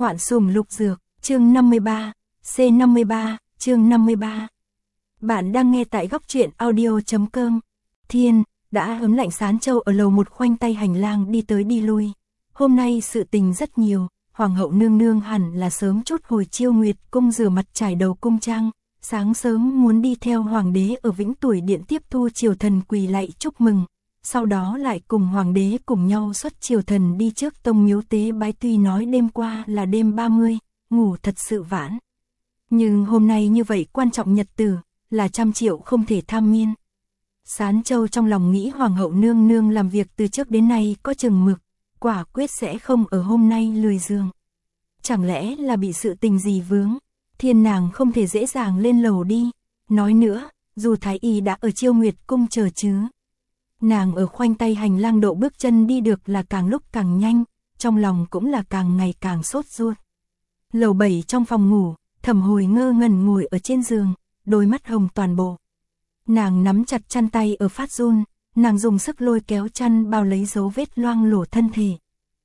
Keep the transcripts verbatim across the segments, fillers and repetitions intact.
Hoạn sùng lục dược, chương năm mươi ba, C năm mươi ba, chương năm mươi ba. Bạn đang nghe tại góc truyện audio chấm com. Thiên, đã ấm lạnh Sán Châu ở lầu một khoanh tay hành lang đi tới đi lui. Hôm nay sự tình rất nhiều, Hoàng hậu nương nương hẳn là sớm chút hồi Chiêu Nguyệt cung rửa mặt trải đầu cung trang, sáng sớm muốn đi theo Hoàng đế ở Vĩnh Tuổi Điện tiếp thu triều thần quỳ lạy chúc mừng. Sau đó lại cùng Hoàng đế cùng nhau xuất triều thần đi trước tông miếu tế bái, tuy nói đêm qua là đêm ba mươi, ngủ thật sự vãn. Nhưng hôm nay như vậy quan trọng nhật tử, là trăm triệu không thể tham miên. Sán Châu trong lòng nghĩ Hoàng hậu nương nương làm việc từ trước đến nay có chừng mực, quả quyết sẽ không ở hôm nay lười giường. Chẳng lẽ là bị sự tình gì vướng, Thiên nàng không thể dễ dàng lên lầu đi. Nói nữa, dù Thái y đã ở Chiêu Nguyệt cung chờ chứ. Nàng ở khoanh tay hành lang độ bước chân đi được là càng lúc càng nhanh, trong lòng cũng là càng ngày càng sốt ruột. Lầu bảy trong phòng ngủ, Thẩm Hồi ngơ ngẩn ngồi ở trên giường, đôi mắt hồng toàn bộ. Nàng nắm chặt chăn tay ở phát run, nàng dùng sức lôi kéo chăn bao lấy dấu vết loang lổ thân thể.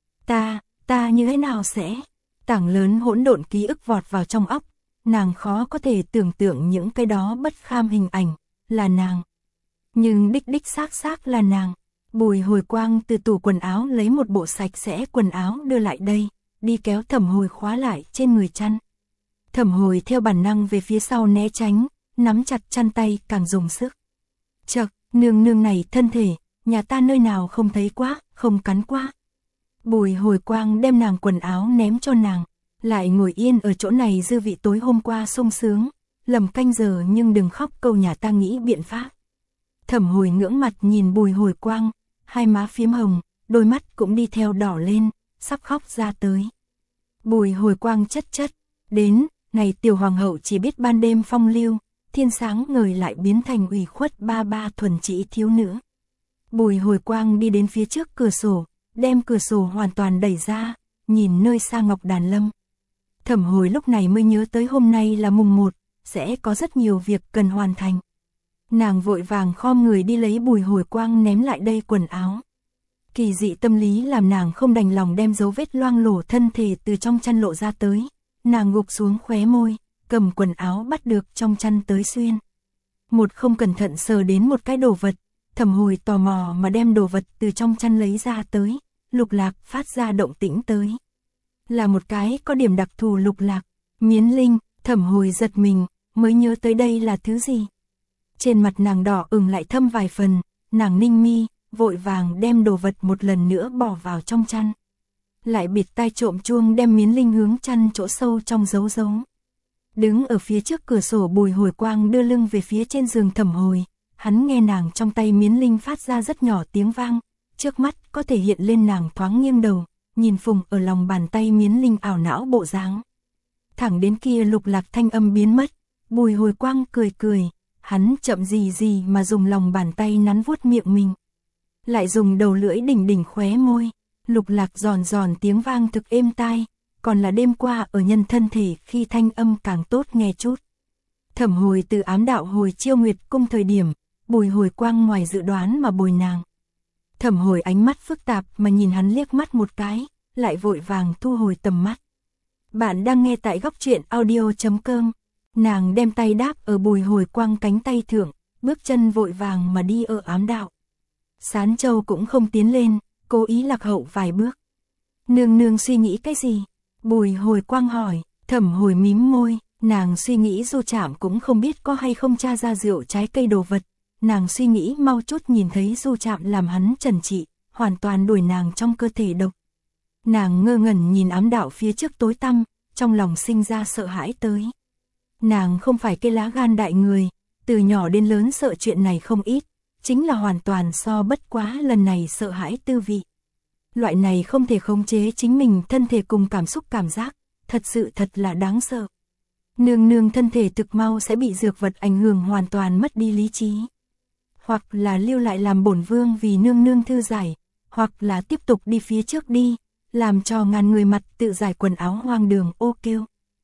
Ta, ta như thế nào sẽ? Tảng lớn hỗn độn ký ức vọt vào trong óc, nàng khó có thể tưởng tượng những cái đó bất kham hình ảnh, là nàng. Nhưng đích đích xác xác là nàng. Bùi Hồi Quang từ tủ quần áo lấy một bộ sạch sẽ quần áo đưa lại đây, đi kéo Thẩm Hồi khóa lại trên người chăn. Thẩm Hồi theo bản năng về phía sau né tránh, nắm chặt chăn tay càng dùng sức. Chậc, nương nương này thân thể, nhà ta nơi nào không thấy quá, không cắn quá. Bùi Hồi Quang đem nàng quần áo ném cho nàng, lại ngồi yên ở chỗ này dư vị tối hôm qua sung sướng, lầm canh giờ nhưng đừng khóc câu nhà ta nghĩ biện pháp. Thẩm Hồi ngưỡng mặt nhìn Bùi Hồi Quang, hai má phím hồng, đôi mắt cũng đi theo đỏ lên, sắp khóc ra tới. Bùi Hồi Quang chất chất, đến, này tiểu hoàng hậu chỉ biết ban đêm phong lưu, thiên sáng ngời lại biến thành ủy khuất ba ba thuần chỉ thiếu nữ. Bùi Hồi Quang đi đến phía trước cửa sổ, đem cửa sổ hoàn toàn đẩy ra, nhìn nơi xa Ngọc Đàn Lâm. Thẩm Hồi lúc này mới nhớ tới hôm nay là mùng một, sẽ có rất nhiều việc cần hoàn thành. Nàng vội vàng khom người đi lấy Bùi Hồi Quang ném lại đây quần áo. Kỳ dị tâm lý làm nàng không đành lòng đem dấu vết loang lổ thân thể từ trong chăn lộ ra tới. Nàng gục xuống khóe môi, cầm quần áo bắt được trong chăn tới xuyên. Một không cẩn thận sờ đến một cái đồ vật, Thẩm Hồi tò mò mà đem đồ vật từ trong chăn lấy ra tới, lục lạc phát ra động tĩnh tới. Là một cái có điểm đặc thù lục lạc, miến linh. Thẩm Hồi giật mình, mới nhớ tới đây là thứ gì. Trên mặt nàng đỏ ửng lại thâm vài phần, nàng ninh mi, vội vàng đem đồ vật một lần nữa bỏ vào trong chăn. Lại bịt tai trộm chuông đem miến linh hướng chăn chỗ sâu trong giấu giấu. Đứng ở phía trước cửa sổ Bùi Hồi Quang đưa lưng về phía trên giường Thẩm Hồi, hắn nghe nàng trong tay miến linh phát ra rất nhỏ tiếng vang, trước mắt có thể hiện lên nàng thoáng nghiêng đầu, nhìn phùng ở lòng bàn tay miến linh ảo não bộ dáng. Thẳng đến kia lục lạc thanh âm biến mất, Bùi Hồi Quang cười cười. Hắn chậm gì gì mà dùng lòng bàn tay nắn vuốt miệng mình. Lại dùng đầu lưỡi đỉnh đỉnh khóe môi, lục lạc giòn giòn tiếng vang thực êm tai, còn là đêm qua ở nhân thân thể khi thanh âm càng tốt nghe chút. Thẩm Hồi từ ám đạo hồi Chiêu Nguyệt cung thời điểm, Bùi Hồi Quang ngoài dự đoán mà bồi nàng. Thẩm Hồi ánh mắt phức tạp mà nhìn hắn liếc mắt một cái, lại vội vàng thu hồi tầm mắt. Bạn đang nghe tại góc truyện audio chấm com. Nàng đem tay đáp ở Bùi Hồi Quang cánh tay thượng, bước chân vội vàng mà đi ở ám đạo. Sán Châu cũng không tiến lên, cố ý lạc hậu vài bước. Nương nương suy nghĩ cái gì? Bùi Hồi Quang hỏi. Thẩm Hồi mím môi, nàng suy nghĩ Du Trạm cũng không biết có hay không tra ra rượu trái cây đồ vật. Nàng suy nghĩ mau chút nhìn thấy Du Trạm làm hắn trần trị, hoàn toàn đuổi nàng trong cơ thể độc. Nàng ngơ ngẩn nhìn ám đạo phía trước tối tăm, trong lòng sinh ra sợ hãi tới. Nàng không phải cái lá gan đại người, từ nhỏ đến lớn sợ chuyện này không ít, chính là hoàn toàn so bất quá lần này sợ hãi tư vị. Loại này không thể khống chế chính mình thân thể cùng cảm xúc cảm giác, thật sự thật là đáng sợ. Nương nương thân thể thực mau sẽ bị dược vật ảnh hưởng hoàn toàn mất đi lý trí. Hoặc là lưu lại làm bổn vương vì nương nương thư giải, hoặc là tiếp tục đi phía trước đi, làm cho ngàn người mặt tự giải quần áo hoang đường ô kêu.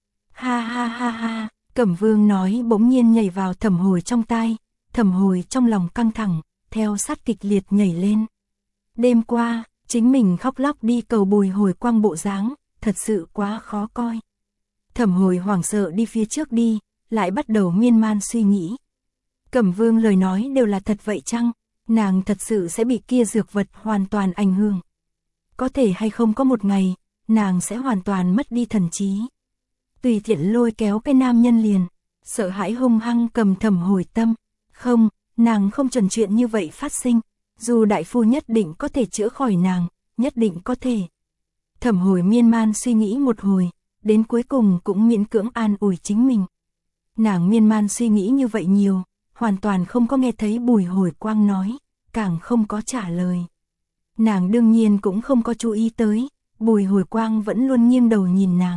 Ha ha ha ha. Cẩm Vương nói bỗng nhiên nhảy vào Thẩm Hồi trong tai, Thẩm Hồi trong lòng căng thẳng, theo sát kịch liệt nhảy lên. Đêm qua, chính mình khóc lóc đi cầu Bùi Hồi Quang bộ dáng, thật sự quá khó coi. Thẩm Hồi hoảng sợ đi phía trước đi, lại bắt đầu miên man suy nghĩ. Cẩm Vương lời nói đều là thật vậy chăng? Nàng thật sự sẽ bị kia dược vật hoàn toàn ảnh hưởng. Có thể hay không có một ngày, nàng sẽ hoàn toàn mất đi thần trí. Tùy tiện lôi kéo cái nam nhân liền, sợ hãi hung hăng cầm Thẩm Hồi tâm. Không, nàng không chuẩn chuyện như vậy phát sinh. Dù đại phu nhất định có thể chữa khỏi nàng, nhất định có thể. Thẩm Hồi miên man suy nghĩ một hồi, đến cuối cùng cũng miễn cưỡng an ủi chính mình. Nàng miên man suy nghĩ như vậy nhiều, hoàn toàn không có nghe thấy Bùi Hồi Quang nói, càng không có trả lời. Nàng đương nhiên cũng không có chú ý tới, Bùi Hồi Quang vẫn luôn nghiêng đầu nhìn nàng.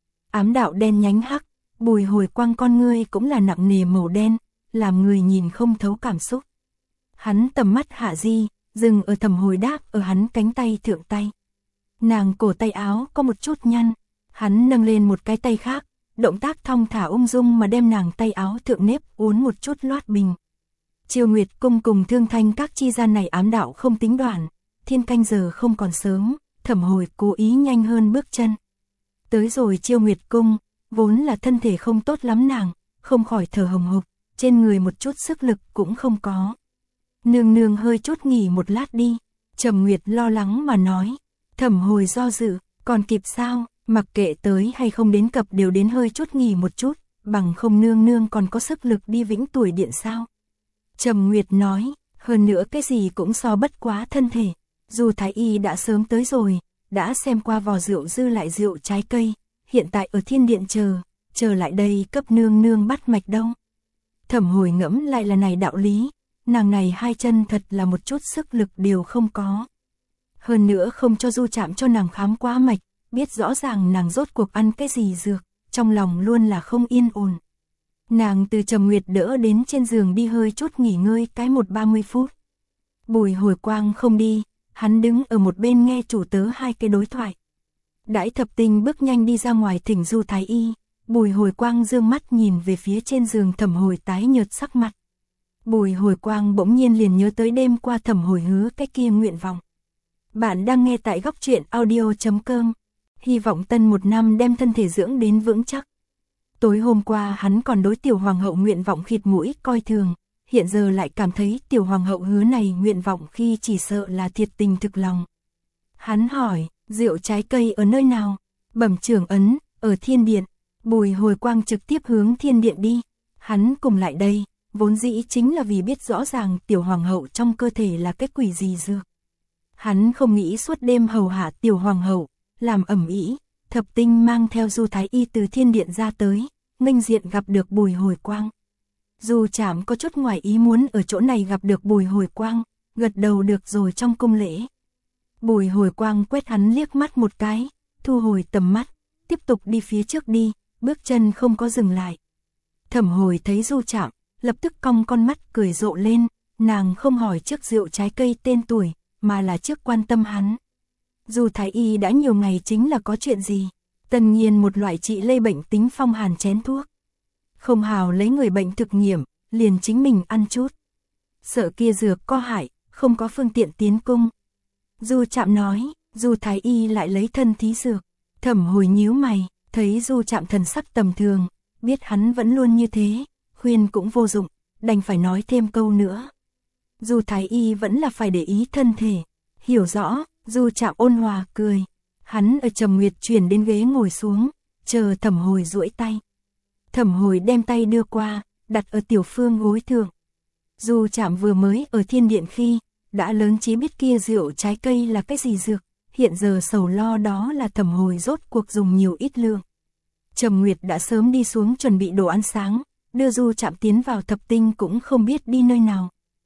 Ám đạo đen nhánh hắc, Bùi Hồi Quang con ngươi cũng là nặng nề màu đen, làm người nhìn không thấu cảm xúc. Hắn tầm mắt hạ di, dừng ở Thẩm Hồi đáp ở hắn cánh tay thượng tay. Nàng cổ tay áo có một chút nhăn, hắn nâng lên một cái tay khác, động tác thong thả ung dung mà đem nàng tay áo thượng nếp uốn một chút loát bình. Chiêu Nguyệt cung cùng Thương Thanh các chi gian này ám đạo không tính đoạn, thiên canh giờ không còn sớm, Thẩm Hồi cố ý nhanh hơn bước chân. Tới rồi Chiêu Nguyệt cung, vốn là thân thể không tốt lắm nàng, không khỏi thở hồng hộc, trên người một chút sức lực cũng không có. Nương nương hơi chút nghỉ một lát đi, Trầm Nguyệt lo lắng mà nói. Thẩm Hồi do dự, còn kịp sao, mặc kệ tới hay không đến cập đều đến hơi chút nghỉ một chút, bằng không nương nương còn có sức lực đi vĩnh tuổi điện sao. Trầm Nguyệt nói, hơn nữa cái gì cũng so bất quá thân thể, dù Thái Y đã sớm tới rồi, đã xem qua vò rượu dư lại rượu trái cây, hiện tại ở thiên điện chờ, chờ lại đây cấp nương nương bắt mạch đâu. Thẩm Hồi ngẫm lại là này đạo lý, nàng này hai chân thật là một chút sức lực đều không có. Hơn nữa không cho Du Trạm cho nàng khám quá mạch, biết rõ ràng nàng rốt cuộc ăn cái gì dược, trong lòng luôn là không yên ổn. Nàng từ Trầm Nguyệt đỡ đến trên giường đi hơi chút nghỉ ngơi cái một ba mươi phút. Bùi Hồi Quang không đi, hắn đứng ở một bên nghe chủ tớ hai cái đối thoại. Đãi Thập Tinh bước nhanh đi ra ngoài thỉnh Du Thái Y, Bùi Hồi Quang dương mắt nhìn về phía trên giường Thẩm Hồi tái nhợt sắc mặt. Bùi Hồi Quang bỗng nhiên liền nhớ tới đêm qua Thẩm Hồi hứa cái kia nguyện vọng. Bạn đang nghe tại góc truyện audio chấm com, hy vọng tân một năm đem thân thể dưỡng đến vững chắc. Tối hôm qua hắn còn đối tiểu hoàng hậu nguyện vọng khịt mũi coi thường, hiện giờ lại cảm thấy tiểu hoàng hậu hứa này nguyện vọng khi chỉ sợ là thiệt tình thực lòng. Hắn hỏi, rượu trái cây ở nơi nào? Bẩm trưởng ấn, ở thiên điện. Bùi Hồi Quang trực tiếp hướng thiên điện đi. Hắn cùng lại đây, vốn dĩ chính là vì biết rõ ràng tiểu hoàng hậu trong cơ thể là cái quỷ gì dược. Hắn không nghĩ suốt đêm hầu hạ tiểu hoàng hậu, làm ẩm ĩ. Thập Tinh mang theo Du Thái Y từ thiên điện ra tới, nghênh diện gặp được Bùi Hồi Quang. Du Trạm có chút ngoài ý muốn ở chỗ này gặp được Bùi Hồi Quang, gật đầu được rồi trong cung lễ. Bùi Hồi Quang quét hắn liếc mắt một cái, thu hồi tầm mắt, tiếp tục đi phía trước đi, bước chân không có dừng lại. Thẩm Hồi thấy Du Trạm, lập tức cong con mắt cười rộ lên, nàng không hỏi trước rượu trái cây tên tuổi, mà là trước quan tâm hắn. Du Thái Y đã nhiều ngày chính là có chuyện gì, tần nhiên một loại trị lây bệnh tính phong hàn chén thuốc. Không hào lấy người bệnh thực nghiệm, liền chính mình ăn chút. Sợ kia dược có hại, không có phương tiện tiến cung. Du Trạm nói, Du Thái Y lại lấy thân thí dược. Thẩm Hồi nhíu mày, thấy Du Trạm thần sắc tầm thường, biết hắn vẫn luôn như thế, khuyên cũng vô dụng, đành phải nói thêm câu nữa. Du Thái Y vẫn là phải để ý thân thể, hiểu rõ. Du Trạm ôn hòa cười, hắn ở Trầm Nguyệt chuyển đến ghế ngồi xuống, chờ Thẩm Hồi duỗi tay. Thẩm Hồi đem tay đưa qua, đặt ở tiểu phương gối thượng. Du Trạm vừa mới ở thiên điện khi, đã lớn trí biết kia rượu trái cây là cái gì dược, hiện giờ sầu lo đó là Thẩm Hồi rốt cuộc dùng nhiều ít lượng. Trầm Nguyệt đã sớm đi xuống chuẩn bị đồ ăn sáng, đưa Du Trạm tiến vào Thập Tinh cũng không biết đi nơi nào.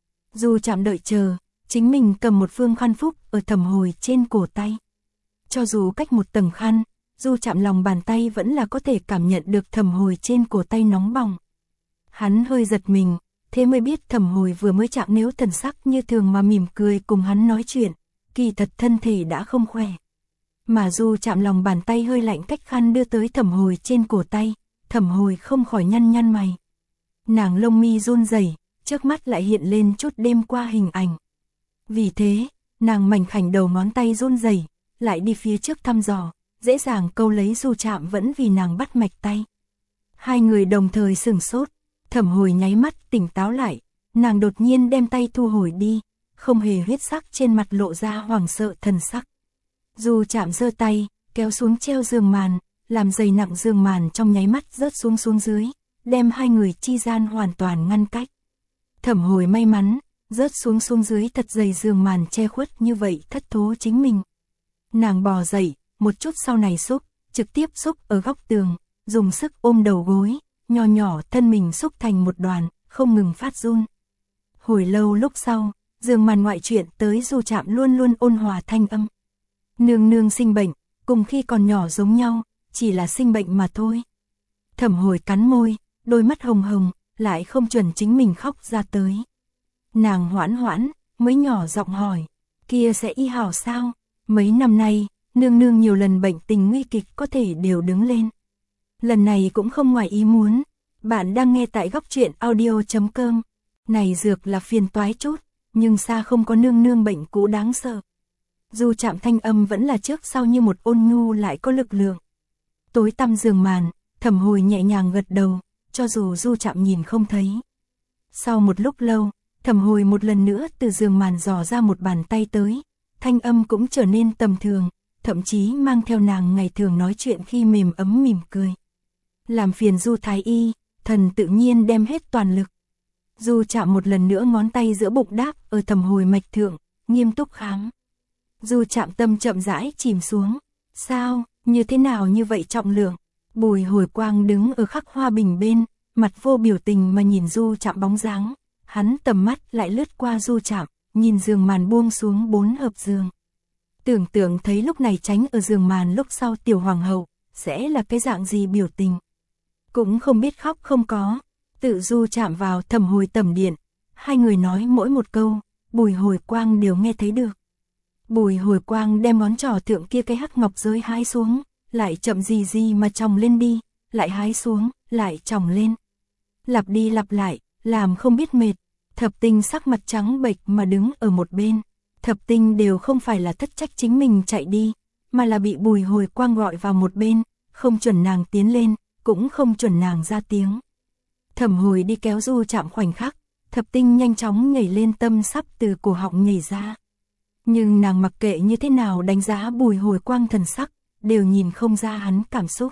Du Trạm đợi chờ, chính mình cầm một phương khăn phúc ở Thẩm Hồi trên cổ tay. Cho dù cách một tầng khăn, Du Trạm lòng bàn tay vẫn là có thể cảm nhận được Thẩm Hồi trên cổ tay nóng bỏng. Hắn hơi giật mình, thế mới biết Thẩm Hồi vừa mới chạm nếu thần sắc như thường mà mỉm cười cùng hắn nói chuyện, kỳ thật thân thể đã không khỏe. Mà Du Trạm lòng bàn tay hơi lạnh cách khăn đưa tới Thẩm Hồi trên cổ tay, Thẩm Hồi không khỏi nhăn nhăn mày. Nàng lông mi run rẩy, trước mắt lại hiện lên chút đêm qua hình ảnh. Vì thế, nàng mảnh khảnh đầu ngón tay run rẩy, lại đi phía trước thăm dò, dễ dàng câu lấy Du Trạm vẫn vì nàng bắt mạch tay. Hai người đồng thời sửng sốt, Thẩm Hồi nháy mắt tỉnh táo lại, nàng đột nhiên đem tay thu hồi đi, không hề huyết sắc trên mặt lộ ra hoảng sợ thần sắc. Du Trạm giơ tay, kéo xuống treo giường màn, làm dày nặng giường màn trong nháy mắt rớt xuống xuống dưới, đem hai người chi gian hoàn toàn ngăn cách. Thẩm Hồi may mắn, rớt xuống xuống dưới thật dày giường màn che khuất như vậy thất thố chính mình. Nàng bò dậy, một chút sau này xúc, trực tiếp xúc ở góc tường, dùng sức ôm đầu gối, nho nhỏ thân mình xúc thành một đoàn, không ngừng phát run. Hồi lâu lúc sau, giường màn ngoại chuyện tới Du Trạm luôn luôn ôn hòa thanh âm. Nương nương sinh bệnh, cùng khi còn nhỏ giống nhau, chỉ là sinh bệnh mà thôi. Thẩm Hồi cắn môi, đôi mắt hồng hồng, lại không chuẩn chính mình khóc ra tới. Nàng hoãn hoãn, mới nhỏ giọng hỏi, kia sẽ y hảo sao? Mấy năm nay, nương nương nhiều lần bệnh tình nguy kịch có thể đều đứng lên. Lần này cũng không ngoài ý muốn. Bạn đang nghe tại góc truyện audio chấm com. Này dược là phiền toái chút, nhưng xa không có nương nương bệnh cũ đáng sợ. Du Trạm thanh âm vẫn là trước sau như một ôn nhu lại có lực lượng. Tối tăm giường màn, Thẩm Hồi nhẹ nhàng gật đầu, cho dù Du Trạm nhìn không thấy. Sau một lúc lâu, Thẩm Hồi một lần nữa từ giường màn dò ra một bàn tay tới, thanh âm cũng trở nên tầm thường, thậm chí mang theo nàng ngày thường nói chuyện khi mềm ấm mỉm cười. Làm phiền Du Thái Y, thần tự nhiên đem hết toàn lực. Du Trạm một lần nữa ngón tay giữa bụng đáp ở Thẩm Hồi mạch thượng, nghiêm túc khám. Du Trạm tâm chậm rãi chìm xuống. Sao, như thế nào như vậy trọng lượng? Bùi Hồi Quang đứng ở khắc hoa bình bên, mặt vô biểu tình mà nhìn Du Trạm bóng dáng. Hắn tầm mắt lại lướt qua Du Trạm, nhìn giường màn buông xuống bốn hợp giường. Tưởng tượng thấy lúc này tránh ở giường màn lúc sau tiểu hoàng hậu, sẽ là cái dạng gì biểu tình. Cũng không biết khóc không có, tự Du Trạm vào Thẩm Hồi tẩm điện, hai người nói mỗi một câu, Bùi Hồi Quang đều nghe thấy được. Bùi Hồi Quang đem ngón trỏ thượng kia cái hắc ngọc giới hái xuống, lại chậm gì gì mà tròng lên đi, lại hái xuống, lại tròng lên. Lặp đi lặp lại, làm không biết mệt. Thập Tinh sắc mặt trắng bệch mà đứng ở một bên. Thập Tinh đều không phải là thất trách chính mình chạy đi, mà là bị Bùi Hồi Quang gọi vào một bên, không chuẩn nàng tiến lên, cũng không chuẩn nàng ra tiếng. Thẩm Hồi đi kéo Du Trạm khoảnh khắc, Thập Tinh nhanh chóng nhảy lên tâm sắp từ cổ họng nhảy ra. Nhưng nàng mặc kệ như thế nào đánh giá Bùi Hồi Quang thần sắc, đều nhìn không ra hắn cảm xúc.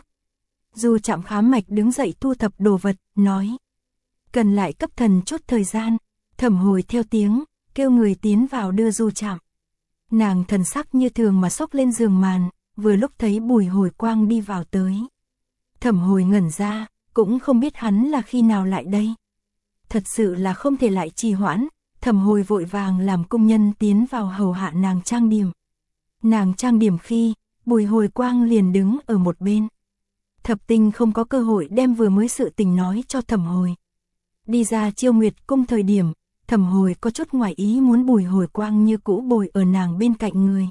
Du Trạm khám mạch đứng dậy thu thập đồ vật, nói. Cần lại cấp thần chút thời gian. Thẩm Hồi theo tiếng, kêu người tiến vào đưa Du Trạm. Nàng thần sắc như thường mà xốc lên giường màn, vừa lúc thấy Bùi Hồi Quang đi vào tới. Thẩm Hồi ngẩn ra, cũng không biết hắn là khi nào lại đây. Thật sự là không thể lại trì hoãn, Thẩm Hồi vội vàng làm công nhân tiến vào hầu hạ nàng trang điểm. Nàng trang điểm khi, Bùi Hồi Quang liền đứng ở một bên. Thập Tinh không có cơ hội đem vừa mới sự tình nói cho Thẩm Hồi. Đi ra Chiêu Nguyệt cung thời điểm, Thẩm Hồi có chút ngoài ý muốn Bùi Hồi Quang như cũ bồi ở nàng bên cạnh người.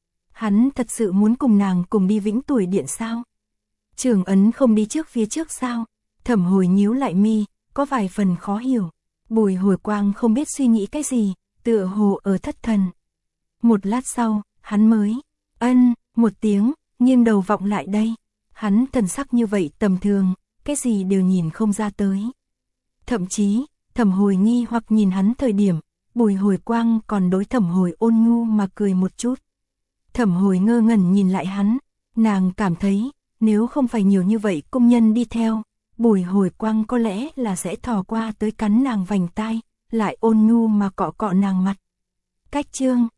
Hắn thật sự muốn cùng nàng cùng đi Vĩnh Tuổi Điện sao? Trường Ấn không đi trước phía trước sao? Thẩm Hồi nhíu lại mi, có vài phần khó hiểu. Bùi Hồi Quang không biết suy nghĩ cái gì, tựa hồ ở thất thần. Một lát sau, hắn mới, ân, một tiếng, nghiêng đầu vọng lại đây. Hắn thần sắc như vậy tầm thường, cái gì đều nhìn không ra tới. Thậm chí, Thẩm Hồi nghi hoặc nhìn hắn thời điểm, Bùi Hồi Quang còn đối Thẩm Hồi ôn nhu mà cười một chút. Thẩm Hồi ngơ ngẩn nhìn lại hắn, nàng cảm thấy, nếu không phải nhiều như vậy công nhân đi theo, Bùi Hồi Quang có lẽ là sẽ thò qua tới cắn nàng vành tai, lại ôn nhu mà cọ cọ nàng mặt. Cách chương